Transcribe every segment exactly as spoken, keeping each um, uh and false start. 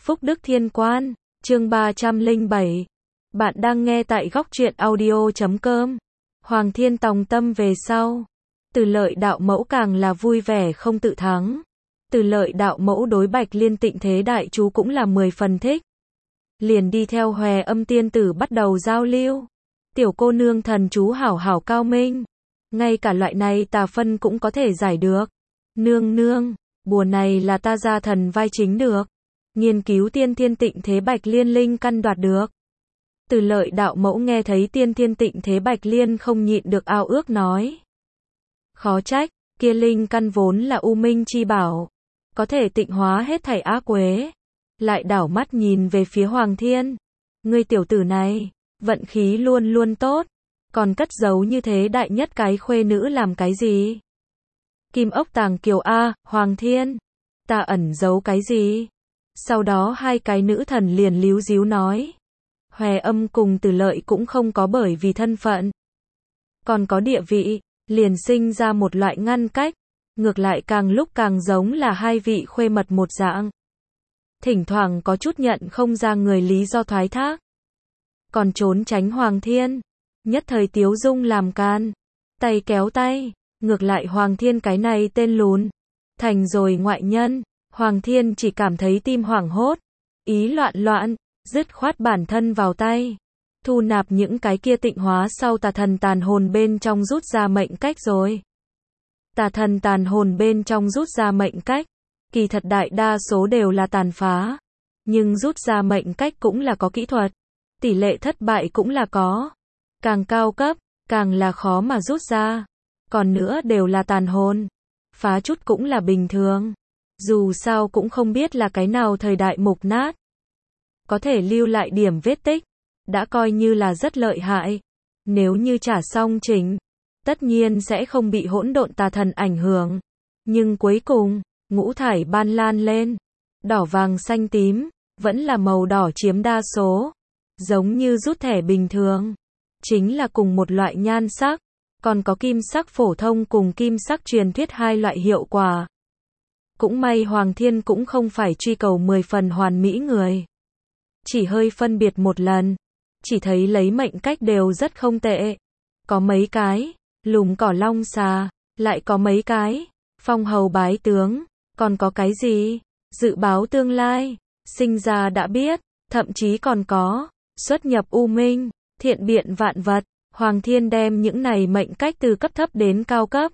Phúc Đức Thiên Quan, chương ba trăm lẻ bảy. Bạn đang nghe tại góc truyện audio chấm com. Hoàng Thiên tòng tâm về sau. Từ Lợi đạo mẫu càng là vui vẻ không tự thắng. Từ Lợi đạo mẫu đối Bạch Liên Tịnh Thế Đại Chú cũng là mười phần thích. Liền đi theo Hòe Âm Tiên Tử bắt đầu giao lưu. Tiểu cô nương thần chú hảo hảo cao minh. Ngay cả loại này tà phân cũng có thể giải được. Nương nương, bùa này là ta ra thần vai chính được. Nghiên cứu tiên thiên tịnh thế Bạch Liên linh căn đoạt được. Từ Lợi đạo mẫu nghe thấy tiên thiên tịnh thế Bạch Liên không nhịn được ao ước nói. Khó trách, kia linh căn vốn là u minh chi bảo. Có thể tịnh hóa hết thảy ác quế. Lại đảo mắt nhìn về phía Hoàng Thiên. Ngươi tiểu tử này, vận khí luôn luôn tốt. Còn cất giấu như thế đại nhất cái khuê nữ làm cái gì? Kim ốc tàng kiều A, Hoàng Thiên. Ta ẩn giấu cái gì? Sau đó hai cái nữ thần liền líu díu nói. Hòe Âm cùng Từ Lợi cũng không có bởi vì thân phận. Còn có địa vị, liền sinh ra một loại ngăn cách. Ngược lại càng lúc càng giống là hai vị khuê mật một dạng. Thỉnh thoảng có chút nhận không ra người lý do thoái thác. Còn trốn tránh Hoàng Thiên. Nhất thời Tiếu Dung làm can. Tay kéo tay. Ngược lại Hoàng Thiên cái này tên lùn. Thành rồi ngoại nhân. Hoàng Thiên chỉ cảm thấy tim hoảng hốt. Ý loạn loạn. Dứt khoát bản thân vào tay. Thu nạp những cái kia tịnh hóa sau tà thần tàn hồn bên trong rút ra mệnh cách rồi. Tà thần tàn hồn bên trong rút ra mệnh cách. Kỳ thật đại đa số đều là tàn phá. Nhưng rút ra mệnh cách cũng là có kỹ thuật. Tỷ lệ thất bại cũng là có. Càng cao cấp, càng là khó mà rút ra. Còn nữa đều là tàn hồn. Phá chút cũng là bình thường. Dù sao cũng không biết là cái nào thời đại mục nát. Có thể lưu lại điểm vết tích. Đã coi như là rất lợi hại. Nếu như trả xong chỉnh. Tất nhiên sẽ không bị hỗn độn tà thần ảnh hưởng. Nhưng cuối cùng, ngũ thải ban lan lên. Đỏ vàng xanh tím. Vẫn là màu đỏ chiếm đa số. Giống như rút thẻ bình thường. Chính là cùng một loại nhan sắc. Còn có kim sắc phổ thông cùng kim sắc truyền thuyết hai loại hiệu quả. Cũng may Hoàng Thiên cũng không phải truy cầu mười phần hoàn mỹ người. Chỉ hơi phân biệt một lần. Chỉ thấy lấy mệnh cách đều rất không tệ. Có mấy cái, lùm cỏ long xà. Lại có mấy cái, phong hầu bái tướng. Còn có cái gì? Dự báo tương lai. Sinh ra đã biết. Thậm chí còn có, xuất nhập u minh. Thiện biện vạn vật. Hoàng Thiên đem những này mệnh cách từ cấp thấp đến cao cấp.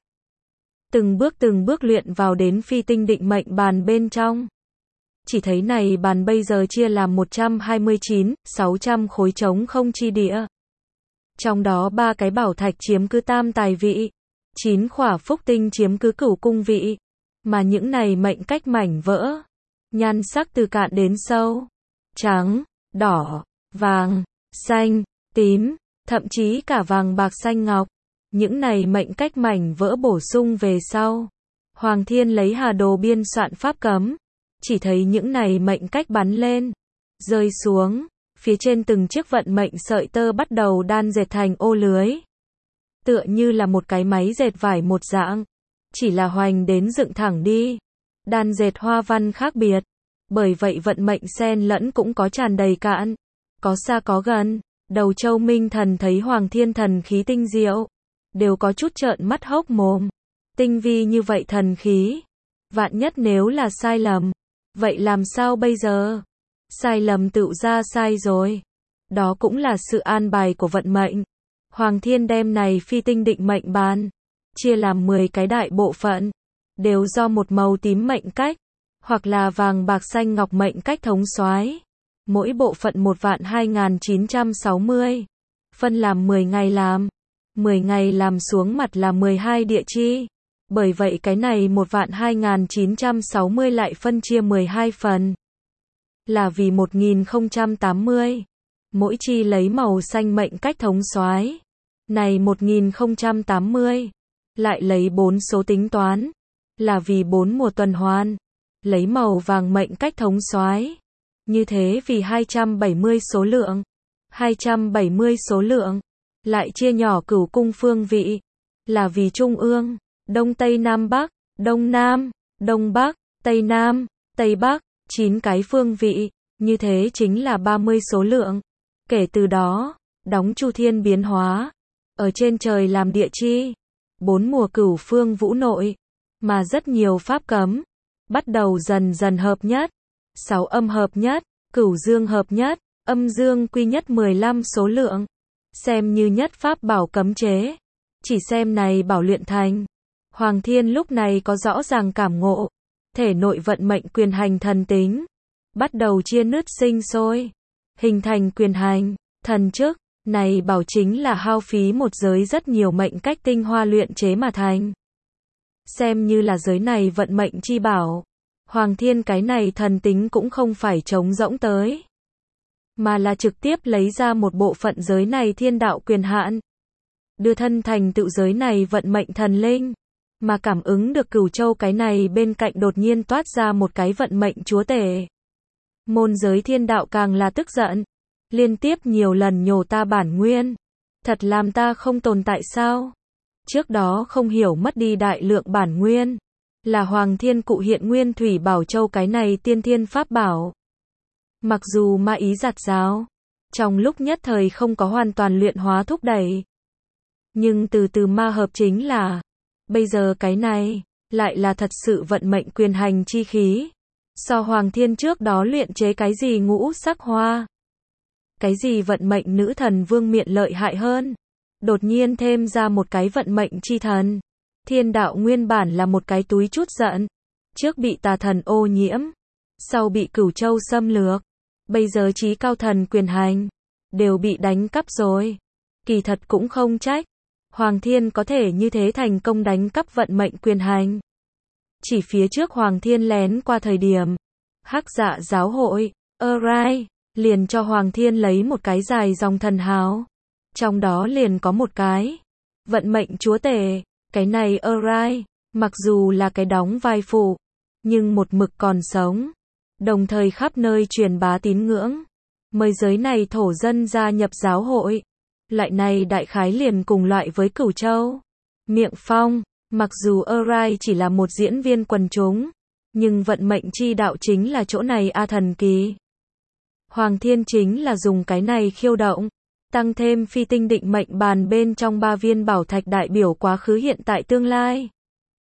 Từng bước từng bước luyện vào đến phi tinh định mệnh bàn bên trong. Chỉ thấy này bàn bây giờ chia làm một trăm hai mươi chín, sáu trăm khối trống không chi địa. Trong đó ba cái bảo thạch chiếm cứ tam tài vị. chín khỏa phúc tinh chiếm cứ cửu cung vị. Mà những này mệnh cách mảnh vỡ. Nhan sắc từ cạn đến sâu. Trắng, đỏ, vàng, xanh, tím. Thậm chí cả vàng bạc xanh ngọc. Những này mệnh cách mảnh vỡ bổ sung về sau. Hoàng Thiên lấy hà đồ biên soạn pháp cấm. Chỉ thấy những này mệnh cách bắn lên. Rơi xuống. Phía trên từng chiếc vận mệnh sợi tơ bắt đầu đan dệt thành ô lưới. Tựa như là một cái máy dệt vải một dạng. Chỉ là hoành đến dựng thẳng đi. Đan dệt hoa văn khác biệt. Bởi vậy vận mệnh xen lẫn cũng có tràn đầy cạn. Có xa có gần. Đầu Châu Minh Thần thấy Hoàng Thiên thần khí tinh diệu. Đều có chút trợn mắt hốc mồm. Tinh vi như vậy thần khí. Vạn nhất nếu là sai lầm. Vậy làm sao bây giờ? Sai lầm tự ra sai rồi. Đó cũng là sự an bài của vận mệnh. Hoàng Thiên đem này phi tinh định mệnh bàn. Chia làm mười cái đại bộ phận. Đều do một màu tím mệnh cách. Hoặc là vàng bạc xanh ngọc mệnh cách thống soái. Mỗi bộ phận một vạn hai nghìn chín trăm sáu mươi. Phân làm mười ngày làm. mười ngày làm xuống mặt là mười hai địa chi. Bởi vậy cái này một vạn hai nghìn chín trăm sáu mươi lại phân chia mười hai phần. Là vì một nghìn không trăm tám mươi. Mỗi chi lấy màu xanh mệnh cách thống soái. Này một nghìn không trăm tám mươi. Lại lấy bốn số tính toán. Là vì bốn mùa tuần hoàn. Lấy màu vàng mệnh cách thống soái. Như thế vì hai trăm bảy mươi số lượng. hai trăm bảy mươi số lượng. Lại chia nhỏ cửu cung phương vị. Là vì trung ương. Đông Tây Nam Bắc. Đông Nam. Đông Bắc. Tây Nam. Tây Bắc. chín cái phương vị. Như thế chính là ba mươi số lượng. Kể từ đó, đóng chu thiên biến hóa. Ở trên trời làm địa chi. Bốn mùa cửu phương vũ nội. Mà rất nhiều pháp cấm. Bắt đầu dần dần hợp nhất. Sáu âm hợp nhất. Cửu dương hợp nhất. Âm dương quy nhất mười lăm số lượng. Xem như nhất pháp bảo cấm chế. Chỉ xem này bảo luyện thành. Hoàng Thiên lúc này có rõ ràng cảm ngộ. Thể nội vận mệnh quyền hành thần tính. Bắt đầu chia nứt sinh sôi. Hình thành quyền hành, thần chức. Này bảo chính là hao phí một giới rất nhiều mệnh cách tinh hoa luyện chế mà thành. Xem như là giới này vận mệnh chi bảo. Hoàng Thiên cái này thần tính cũng không phải trống rỗng tới. Mà là trực tiếp lấy ra một bộ phận giới này thiên đạo quyền hạn. Đưa thân thành tựu giới này vận mệnh thần linh. Mà cảm ứng được Cửu Châu cái này bên cạnh đột nhiên toát ra một cái vận mệnh chúa tể. Môn giới thiên đạo càng là tức giận. Liên tiếp nhiều lần nhổ ta bản nguyên. Thật làm ta không tồn tại sao? Trước đó không hiểu mất đi đại lượng bản nguyên. Là Hoàng Thiên cụ hiện nguyên thủy bảo châu cái này tiên thiên pháp bảo. Mặc dù ma ý giạt giáo. Trong lúc nhất thời không có hoàn toàn luyện hóa thúc đẩy. Nhưng từ từ ma hợp chính là. Bây giờ cái này. Lại là thật sự vận mệnh quyền hành chi khí. So Hoàng Thiên trước đó luyện chế cái gì ngũ sắc hoa. Cái gì vận mệnh nữ thần vương miện lợi hại hơn. Đột nhiên thêm ra một cái vận mệnh chi thần. Thiên đạo nguyên bản là một cái túi chút giận. Trước bị tà thần ô nhiễm. Sau bị Cửu Châu xâm lược. Bây giờ chí cao thần quyền hành. Đều bị đánh cắp rồi. Kỳ thật cũng không trách. Hoàng Thiên có thể như thế thành công đánh cắp vận mệnh quyền hành. Chỉ phía trước Hoàng Thiên lén qua thời điểm. Hắc Dạ giáo hội, Arai, liền cho Hoàng Thiên lấy một cái dài dòng thần hào. Trong đó liền có một cái. Vận mệnh chúa tể, cái này Arai, mặc dù là cái đóng vai phụ. Nhưng một mực còn sống. Đồng thời khắp nơi truyền bá tín ngưỡng. Mời giới này thổ dân gia nhập giáo hội. Loại này đại khái liền cùng loại với Cửu Châu. Miệng Phong. Mặc dù Arai chỉ là một diễn viên quần chúng, nhưng vận mệnh chi đạo chính là chỗ này a thần kỳ. Hoàng Thiên chính là dùng cái này khiêu động, tăng thêm phi tinh định mệnh bàn bên trong ba viên bảo thạch đại biểu quá khứ hiện tại tương lai.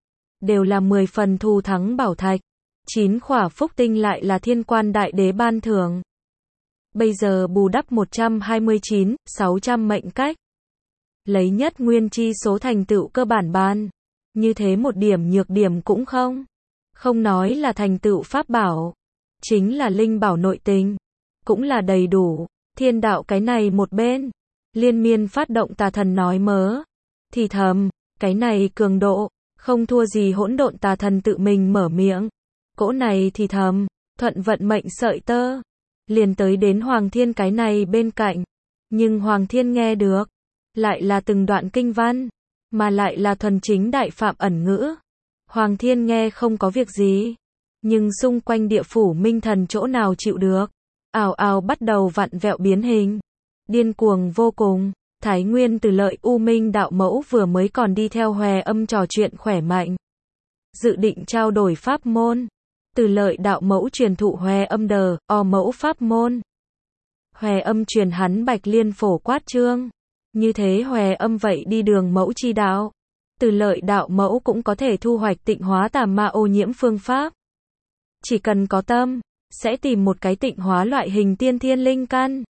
Đều là mười phần thù thắng bảo thạch, chín khỏa phúc tinh lại là thiên quan đại đế ban thưởng. Bây giờ bù đắp một trăm hai mươi chín, sáu trăm mệnh cách. Lấy nhất nguyên chi số thành tựu cơ bản ban. Như thế một điểm nhược điểm cũng không. Không nói là thành tựu pháp bảo. Chính là linh bảo nội tình. Cũng là đầy đủ. Thiên đạo cái này một bên. Liên miên phát động tà thần nói mớ. Thì thầm, cái này cường độ. Không thua gì hỗn độn tà thần tự mình mở miệng. Cỗ này thì thầm, thuận vận mệnh sợi tơ. Liền tới đến Hoàng Thiên cái này bên cạnh. Nhưng Hoàng Thiên nghe được. Lại là từng đoạn kinh văn. Mà lại là thuần chính đại phạm ẩn ngữ. Hoàng Thiên nghe không có việc gì. Nhưng xung quanh địa phủ minh thần chỗ nào chịu được. Ào ào bắt đầu vặn vẹo biến hình. Điên cuồng vô cùng. Thái Nguyên Từ Lợi U Minh đạo mẫu vừa mới còn đi theo Hòe Âm trò chuyện khỏe mạnh. Dự định trao đổi pháp môn. Từ Lợi đạo mẫu truyền thụ Hòe Âm đờ, o mẫu pháp môn. Hòe Âm truyền hắn Bạch Liên phổ quát chương. Như thế Hòe Âm vậy đi đường mẫu chi đạo. Từ Lợi đạo mẫu cũng có thể thu hoạch tịnh hóa tà ma ô nhiễm phương pháp. Chỉ cần có tâm, sẽ tìm một cái tịnh hóa loại hình tiên thiên linh căn.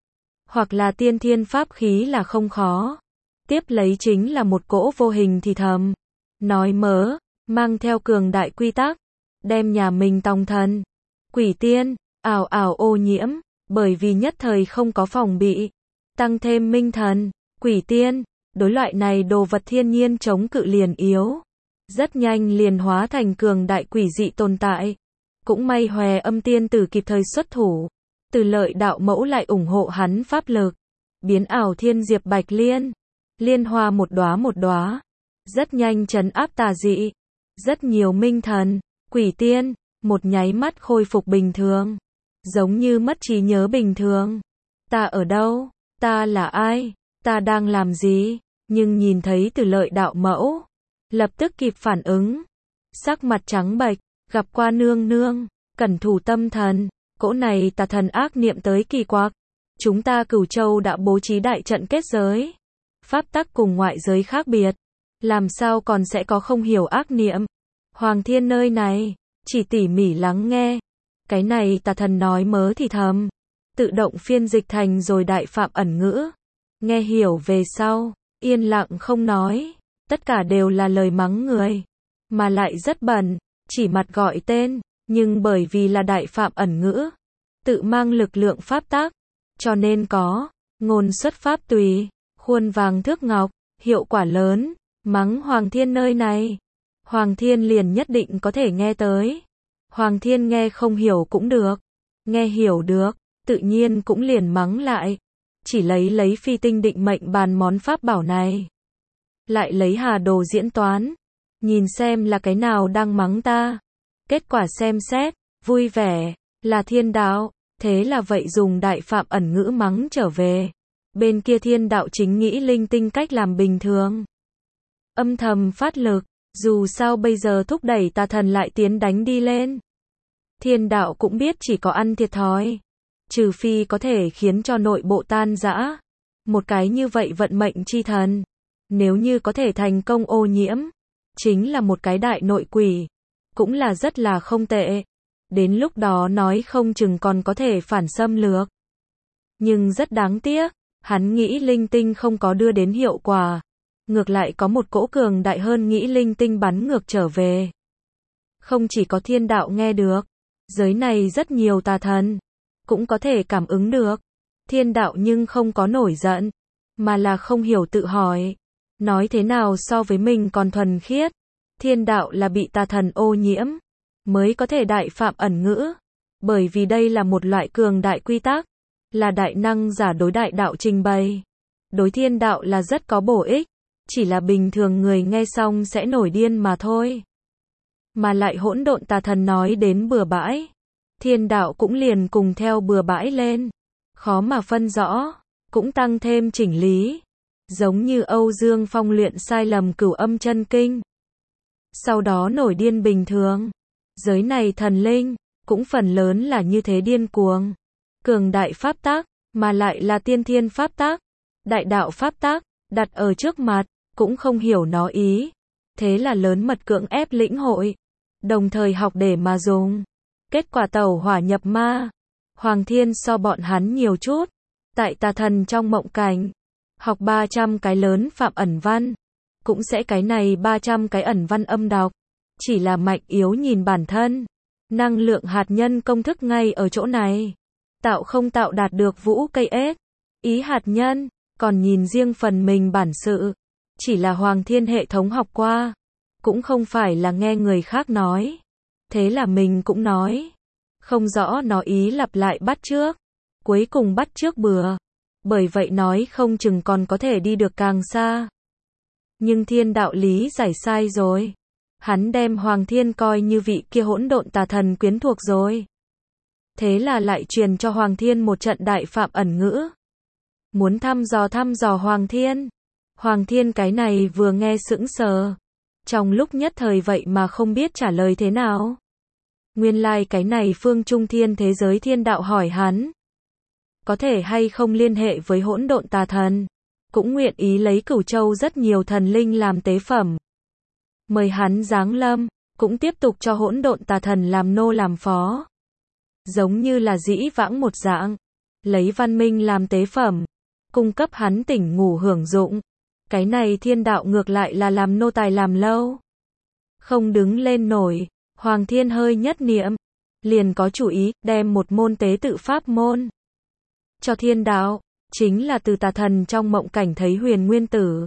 Hoặc là tiên thiên pháp khí là không khó. Tiếp lấy chính là một cỗ vô hình thì thầm. Nói mớ, mang theo cường đại quy tắc. Đem nhà mình tòng thần. Quỷ tiên, ảo ảo ô nhiễm. Bởi vì nhất thời không có phòng bị. Tăng thêm minh thần, quỷ tiên. Đối loại này đồ vật thiên nhiên chống cự liền yếu. Rất nhanh liền hóa thành cường đại quỷ dị tồn tại. Cũng may Hòe Âm tiên tử kịp thời xuất thủ. Từ Lợi đạo mẫu lại ủng hộ hắn pháp lực. Biến ảo thiên diệp bạch liên. Liên hoa một đóa một đóa. Rất nhanh trấn áp tà dị. Rất nhiều minh thần, quỷ tiên, một nháy mắt khôi phục bình thường. Giống như mất trí nhớ bình thường. Ta ở đâu? Ta là ai? Ta đang làm gì? Nhưng nhìn thấy Từ Lợi đạo mẫu. Lập tức kịp phản ứng. Sắc mặt trắng bệch, gặp qua nương nương. Cẩn thủ tâm thần. cỗ này tà thần ác niệm tới kỳ quặc. Chúng ta Cửu Châu đã bố trí đại trận kết giới. Pháp tắc cùng ngoại giới khác biệt. Làm sao còn sẽ có không hiểu ác niệm. Hoàng Thiên nơi này, chỉ tỉ mỉ lắng nghe. Cái này tà thần nói mớ thì thầm. Tự động phiên dịch thành rồi đại phạm ẩn ngữ. Nghe hiểu về sau, yên lặng không nói. Tất cả đều là lời mắng người. Mà lại rất bẩn, chỉ mặt gọi tên. Nhưng bởi vì là đại phạm ẩn ngữ. Tự mang lực lượng pháp tắc. Cho nên có, ngôn xuất pháp tùy, khuôn vàng thước ngọc, hiệu quả lớn. Mắng Hoàng Thiên nơi này. Hoàng Thiên liền nhất định có thể nghe tới. Hoàng Thiên nghe không hiểu cũng được. Nghe hiểu được, tự nhiên cũng liền mắng lại. Chỉ lấy lấy phi tinh định mệnh bàn món pháp bảo này. Lại lấy hà đồ diễn toán. Nhìn xem là cái nào đang mắng ta. Kết quả xem xét, vui vẻ, là thiên đạo. Thế là vậy dùng đại phạm ẩn ngữ mắng trở về. Bên kia thiên đạo chính nghĩ linh tinh cách làm bình thường. Âm thầm phát lực, dù sao bây giờ thúc đẩy tà thần lại tiến đánh đi lên. Thiên đạo cũng biết chỉ có ăn thiệt thòi. Trừ phi có thể khiến cho nội bộ tan rã. Một cái như vậy vận mệnh chi thần. Nếu như có thể thành công ô nhiễm. Chính là một cái đại nội quỷ. Cũng là rất là không tệ. Đến lúc đó nói không chừng còn có thể phản xâm lược. Nhưng rất đáng tiếc. Hắn nghĩ linh tinh không có đưa đến hiệu quả. Ngược lại có một cỗ cường đại hơn nghĩ linh tinh bắn ngược trở về. Không chỉ có thiên đạo nghe được. Giới này rất nhiều tà thần. Cũng có thể cảm ứng được. Thiên đạo nhưng không có nổi giận. Mà là không hiểu tự hỏi. Nói thế nào so với mình còn thuần khiết. Thiên đạo là bị tà thần ô nhiễm. Mới có thể đại phạm ẩn ngữ. Bởi vì đây là một loại cường đại quy tắc. Là đại năng giả đối đại đạo trình bày. Đối thiên đạo là rất có bổ ích. Chỉ là bình thường người nghe xong sẽ nổi điên mà thôi. Mà lại hỗn độn tà thần nói đến bừa bãi. Thiên đạo cũng liền cùng theo bừa bãi lên. Khó mà phân rõ. Cũng tăng thêm chỉnh lý. Giống như Âu Dương Phong luyện sai lầm cửu âm chân kinh. Sau đó nổi điên bình thường. Giới này thần linh. Cũng phần lớn là như thế điên cuồng. Cường đại pháp tắc. Mà lại là tiên thiên pháp tắc. Đại đạo pháp tắc. Đặt ở trước mặt. Cũng không hiểu nó ý. Thế là lớn mật cưỡng ép lĩnh hội. Đồng thời học để mà dùng. Kết quả tẩu hỏa nhập ma. Hoàng Thiên so bọn hắn nhiều chút. Tại tà thần trong mộng cảnh. Học ba trăm cái lớn phạm ẩn văn. Cũng sẽ cái này ba trăm cái ẩn văn âm đọc. Chỉ là mạnh yếu nhìn bản thân. Năng lượng hạt nhân công thức ngay ở chỗ này. Tạo không tạo đạt được vũ cây ếch. Ý hạt nhân. Còn nhìn riêng phần mình bản sự. Chỉ là Hoàng Thiên hệ thống học qua. Cũng không phải là nghe người khác nói. Thế là mình cũng nói. Không rõ nó ý lặp lại bắt trước. Cuối cùng bắt trước bừa. Bởi vậy nói không chừng còn có thể đi được càng xa. Nhưng thiên đạo lý giải sai rồi. Hắn đem Hoàng Thiên coi như vị kia hỗn độn tà thần quyến thuộc rồi. Thế là lại truyền cho Hoàng Thiên một trận đại phạm ẩn ngữ. Muốn thăm dò thăm dò Hoàng Thiên. Hoàng Thiên cái này vừa nghe sững sờ. Trong lúc nhất thời vậy mà không biết trả lời thế nào. Nguyên lai like cái này phương trung thiên thế giới thiên đạo hỏi hắn. Có thể hay không liên hệ với hỗn độn tà thần. Cũng nguyện ý lấy Cửu Châu rất nhiều thần linh làm tế phẩm. Mời hắn giáng lâm. Cũng tiếp tục cho hỗn độn tà thần làm nô làm phó. Giống như là dĩ vãng một dạng. Lấy văn minh làm tế phẩm. Cung cấp hắn tỉnh ngủ hưởng dụng. Cái này thiên đạo ngược lại là làm nô tài làm lâu. Không đứng lên nổi. Hoàng Thiên hơi nhất niệm. Liền có chủ ý đem một môn tế tự pháp môn. Cho thiên đạo. Chính là từ tà thần trong mộng cảnh thấy huyền nguyên tử.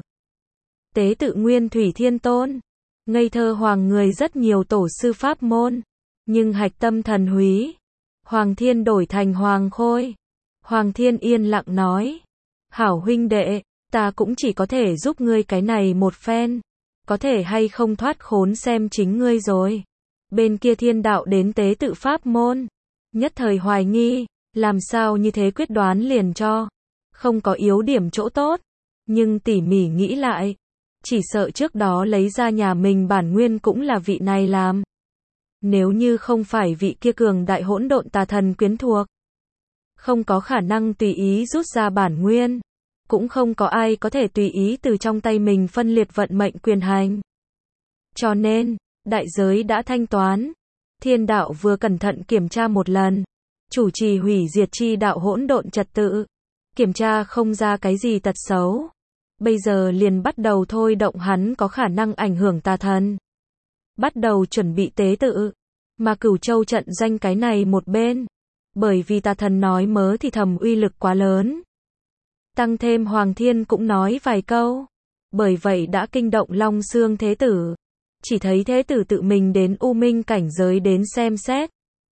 Tế tự nguyên thủy thiên tôn. Ngây thơ hoàng người rất nhiều tổ sư pháp môn. Nhưng hạch tâm thần húy. Hoàng Thiên đổi thành hoàng khôi. Hoàng Thiên yên lặng nói. Hảo huynh đệ. Ta cũng chỉ có thể giúp ngươi cái này một phen. Có thể hay không thoát khốn xem chính ngươi rồi. Bên kia thiên đạo đến tế tự pháp môn. Nhất thời hoài nghi. Làm sao như thế quyết đoán liền cho. Không có yếu điểm chỗ tốt. Nhưng tỉ mỉ nghĩ lại. Chỉ sợ trước đó lấy ra nhà mình bản nguyên cũng là vị này làm. Nếu như không phải vị kia cường đại hỗn độn tà thần quyến thuộc, không có khả năng tùy ý rút ra bản nguyên, cũng không có ai có thể tùy ý từ trong tay mình phân liệt vận mệnh quyền hành. Cho nên, đại giới đã thanh toán. Thiên đạo vừa cẩn thận kiểm tra một lần, chủ trì hủy diệt chi đạo hỗn độn trật tự, kiểm tra không ra cái gì tật xấu. Bây giờ liền bắt đầu thôi động hắn có khả năng ảnh hưởng tà thần. Bắt đầu chuẩn bị tế tự, mà Cửu Châu trận doanh cái này một bên. Bởi vì tà thần nói mớ thì thầm uy lực quá lớn. Tăng thêm Hoàng Thiên cũng nói vài câu. Bởi vậy đã kinh động Long Xương Thế Tử. Chỉ thấy Thế Tử tự mình đến U Minh cảnh giới đến xem xét.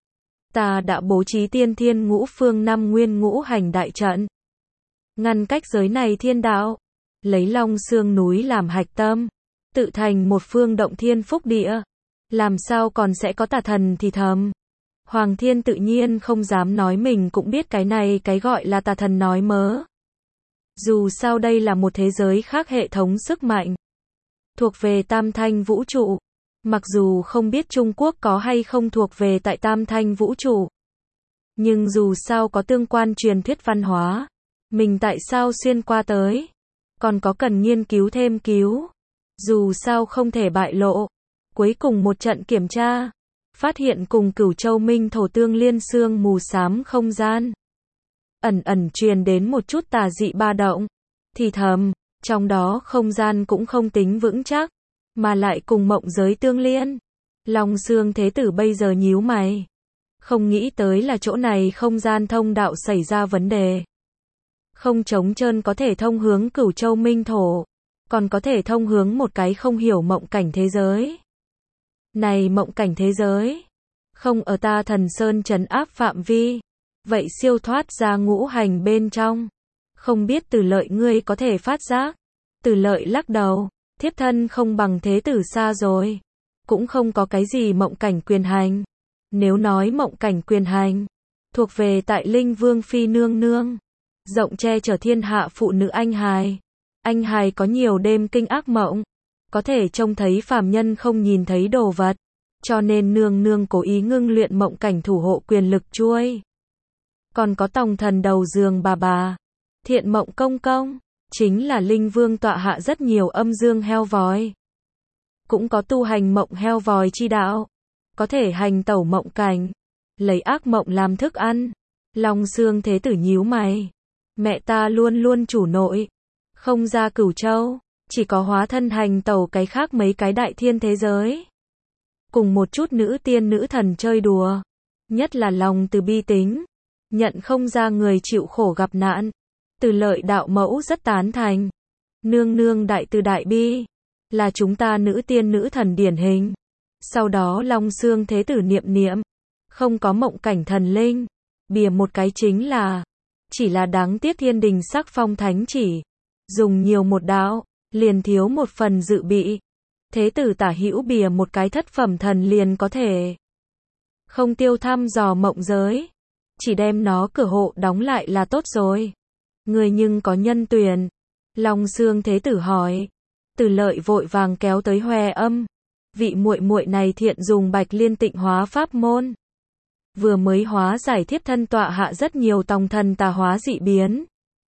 Ta đã bố trí tiên thiên ngũ phương năm nguyên ngũ hành đại trận. Ngăn cách giới này thiên đạo. Lấy Long Xương núi làm hạch tâm. Tự thành một phương động thiên phúc địa. Làm sao còn sẽ có tà thần thì thầm. Hoàng Thiên tự nhiên không dám nói mình cũng biết cái này cái gọi là tà thần nói mớ. Dù sao đây là một thế giới khác hệ thống sức mạnh. Thuộc về Tam Thanh vũ trụ. Mặc dù không biết Trung Quốc có hay không thuộc về tại Tam Thanh vũ trụ. Nhưng dù sao có tương quan truyền thuyết văn hóa. Mình tại sao xuyên qua tới. Còn có cần nghiên cứu thêm cứu. Dù sao không thể bại lộ. Cuối cùng một trận kiểm tra. Phát hiện cùng Cửu Châu Minh thổ tương liên sương mù xám không gian. Ẩn ẩn truyền đến một chút tà dị ba động. Thì thầm, trong đó không gian cũng không tính vững chắc. Mà lại cùng mộng giới tương liên. Long Xương Thế Tử bây giờ nhíu mày. Không nghĩ tới là chỗ này không gian thông đạo xảy ra vấn đề. Không trống trơn có thể thông hướng Cửu Châu Minh thổ. Còn có thể thông hướng một cái không hiểu mộng cảnh thế giới. Này mộng cảnh thế giới. Không ở ta Thần Sơn trấn áp phạm vi. Vậy siêu thoát ra ngũ hành bên trong. Không biết Từ Lợi ngươi có thể phát giác. Từ Lợi lắc đầu. Thiếp thân không bằng Thế Tử xa rồi. Cũng không có cái gì mộng cảnh quyền hành. Nếu nói mộng cảnh quyền hành. Thuộc về tại Linh Vương Phi nương nương. Rộng che chở thiên hạ phụ nữ anh hài. Anh hài có nhiều đêm kinh ác mộng. Có thể trông thấy phàm nhân không nhìn thấy đồ vật. Cho nên nương nương cố ý ngưng luyện mộng cảnh thủ hộ quyền lực chuôi. Còn có tòng thần đầu giường bà bà. Thiện mộng công công. Chính là Linh Vương tọa hạ rất nhiều âm dương heo vòi. Cũng có tu hành mộng heo vòi chi đạo. Có thể hành tẩu mộng cảnh. Lấy ác mộng làm thức ăn. Long Xương Thế Tử nhíu mày. Mẹ ta luôn luôn chủ nội. Không ra Cửu Châu. Chỉ có hóa thân hành tẩu cái khác mấy cái đại thiên thế giới. Cùng một chút nữ tiên nữ thần chơi đùa. Nhất là lòng từ bi tính. Nhận không ra người chịu khổ gặp nạn. Từ Lợi đạo mẫu rất tán thành. Nương nương đại từ đại bi. Là chúng ta nữ tiên nữ thần điển hình. Sau đó Long Xương Thế Tử niệm niệm. Không có mộng cảnh thần linh. Bìa một cái chính là. Chỉ là đáng tiếc thiên đình sắc phong thánh chỉ. Dùng nhiều một đạo. Liền thiếu một phần dự bị. Thế Tử tả hữu bìa một cái thất phẩm thần liền có thể. Không tiêu thăm dò mộng giới. Chỉ đem nó cửa hộ đóng lại là tốt rồi. Người nhưng có nhân tuyển. Long Xương Thế Tử hỏi. Từ Lợi vội vàng kéo tới Hoè Âm. Vị muội muội này thiện dùng Bạch Liên tịnh hóa pháp môn. Vừa mới hóa giải thiếp thân tọa hạ rất nhiều tòng thần tà hóa dị biến.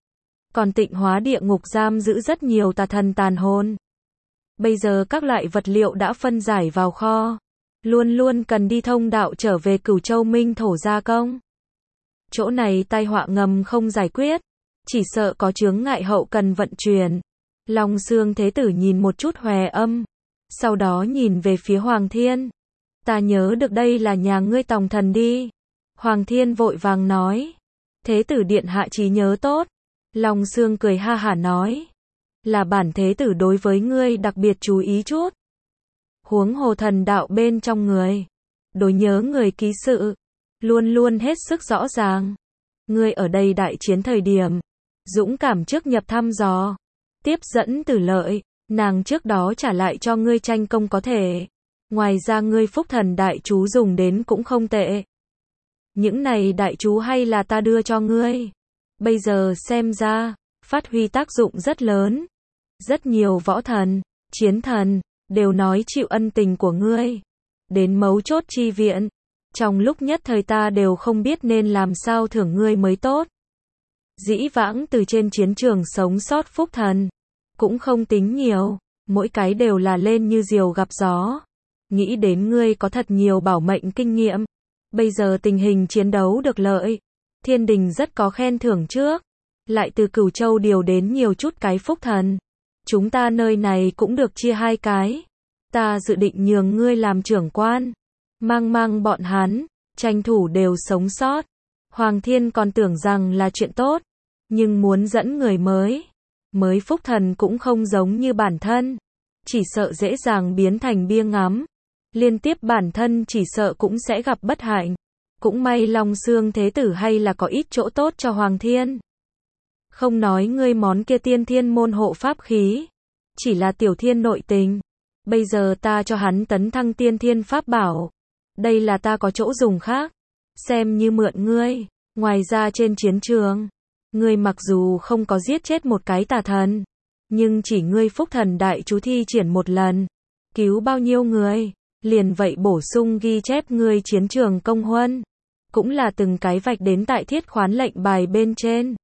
Còn tịnh hóa địa ngục giam giữ rất nhiều tà thần tàn hồn. Bây giờ các loại vật liệu đã phân giải vào kho. Luôn luôn cần đi thông đạo trở về Cửu Châu Minh thổ gia công. Chỗ này tai họa ngầm không giải quyết. Chỉ sợ có chướng ngại hậu cần vận chuyển. Long Xương Thế Tử nhìn một chút Hoè Âm. Sau đó nhìn về phía Hoàng Thiên. Ta nhớ được đây là nhà ngươi tòng thần đi. Hoàng Thiên vội vàng nói. Thế Tử điện hạ trí nhớ tốt. Long Xương cười ha hả nói. Là bản Thế Tử đối với ngươi đặc biệt chú ý chút. Huống hồ thần đạo bên trong người. Đối nhớ người ký sự. Luôn luôn hết sức rõ ràng. Ngươi ở đây đại chiến thời điểm. Dũng cảm trước nhập thăm dò. Tiếp dẫn Từ Lợi. Nàng trước đó trả lại cho ngươi tranh công có thể. Ngoài ra ngươi phúc thần đại chú dùng đến cũng không tệ. Những này đại chú hay là ta đưa cho ngươi. Bây giờ xem ra, phát huy tác dụng rất lớn. Rất nhiều võ thần, chiến thần, đều nói chịu ân tình của ngươi. đến mấu chốt chi viện. Trong lúc nhất thời ta đều không biết nên làm sao thưởng ngươi mới tốt. Dĩ vãng từ trên chiến trường sống sót phúc thần, cũng không tính nhiều, mỗi cái đều là lên như diều gặp gió. Nghĩ đến ngươi có thật nhiều bảo mệnh kinh nghiệm, bây giờ tình hình chiến đấu được lợi, thiên đình rất có khen thưởng trước, lại từ Cửu Châu điều đến nhiều chút cái phúc thần. Chúng ta nơi này cũng được chia hai cái, ta dự định nhường ngươi làm trưởng quan, mang mang bọn hắn, tranh thủ đều sống sót. Hoàng Thiên còn tưởng rằng là chuyện tốt, nhưng muốn dẫn người mới, mới phúc thần cũng không giống như bản thân, chỉ sợ dễ dàng biến thành bia ngắm. Liên tiếp bản thân chỉ sợ cũng sẽ gặp bất hạnh. Cũng may Long Xương Thế Tử hay là có ít chỗ tốt cho Hoàng Thiên. Không nói ngươi món kia tiên thiên môn hộ pháp khí, chỉ là tiểu thiên nội tình. Bây giờ ta cho hắn tấn thăng tiên thiên pháp bảo. Đây là ta có chỗ dùng khác, xem như mượn ngươi. Ngoài ra trên chiến trường, ngươi mặc dù không có giết chết một cái tà thần, nhưng chỉ ngươi phúc thần đại chú thi triển một lần, cứu bao nhiêu người, liền vậy bổ sung ghi chép ngươi chiến trường công huân, cũng là từng cái vạch đến tại thiết khoán lệnh bài bên trên.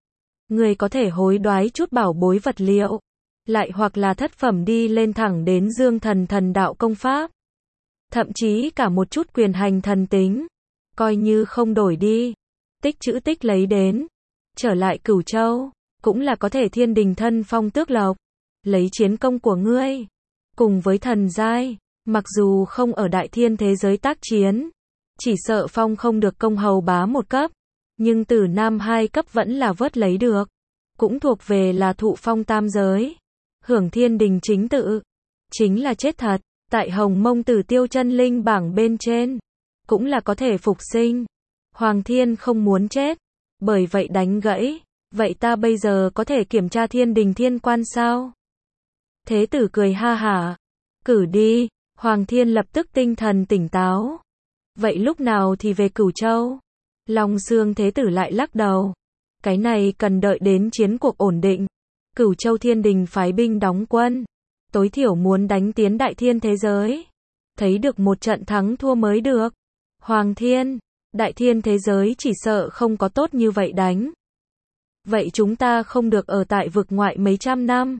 Ngươi có thể hối đoái chút bảo bối vật liệu, lại hoặc là thất phẩm đi lên thẳng đến dương thần thần đạo công pháp, thậm chí cả một chút quyền hành thần tính, coi như không đổi đi, tích chữ tích lấy đến, trở lại Cửu Châu, cũng là có thể thiên đình thân phong tước lộc, lấy chiến công của ngươi, cùng với thần giai, mặc dù không ở đại thiên thế giới tác chiến, chỉ sợ phong không được công hầu bá một cấp, nhưng tử nam hai cấp vẫn là vớt lấy được, cũng thuộc về là thụ phong tam giới, hưởng thiên đình chính tự, chính là chết thật, tại Hồng Mông Tử Tiêu chân linh bảng bên trên, cũng là có thể phục sinh. Hoàng Thiên không muốn chết, bởi vậy đánh gãy, vậy ta bây giờ có thể kiểm tra thiên đình thiên quan sao? Thế tử cười ha hả, cử đi. Hoàng Thiên lập tức tinh thần tỉnh táo. Vậy lúc nào thì về Cửu Châu? Long Xương Thế Tử lại lắc đầu. Cái này cần đợi đến chiến cuộc ổn định. Cửu Châu thiên đình phái binh đóng quân, tối thiểu muốn đánh tiến đại thiên thế giới, thấy được một trận thắng thua mới được. Hoàng Thiên, đại thiên thế giới chỉ sợ không có tốt như vậy đánh. Vậy chúng ta không được ở tại vực ngoại mấy trăm năm,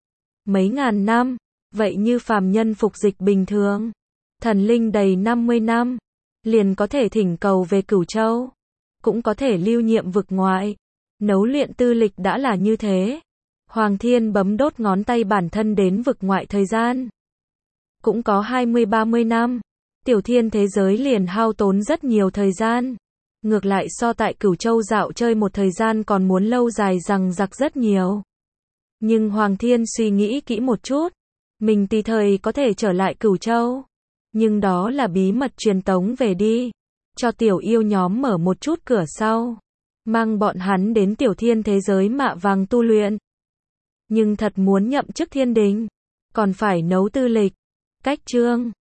mấy ngàn năm, vậy như phàm nhân phục dịch bình thường, thần linh đầy năm mươi năm, liền có thể thỉnh cầu về Cửu Châu, cũng có thể lưu nhiệm vực ngoại, nấu luyện tư lịch đã là như thế. Hoàng Thiên bấm đốt ngón tay bản thân đến vực ngoại thời gian, cũng có hai mươi ba mươi năm, tiểu thiên thế giới liền hao tốn rất nhiều thời gian, ngược lại so tại Cửu Châu dạo chơi một thời gian còn muốn lâu dài rằng giặc rất nhiều. Nhưng Hoàng Thiên suy nghĩ kỹ một chút, mình tùy thời có thể trở lại Cửu Châu, nhưng đó là bí mật truyền tống về đi, cho tiểu yêu nhóm mở một chút cửa sau, mang bọn hắn đến tiểu thiên thế giới mạ vàng tu luyện. Nhưng thật muốn nhậm chức thiên đình, còn phải nấu tư lịch, cách chương.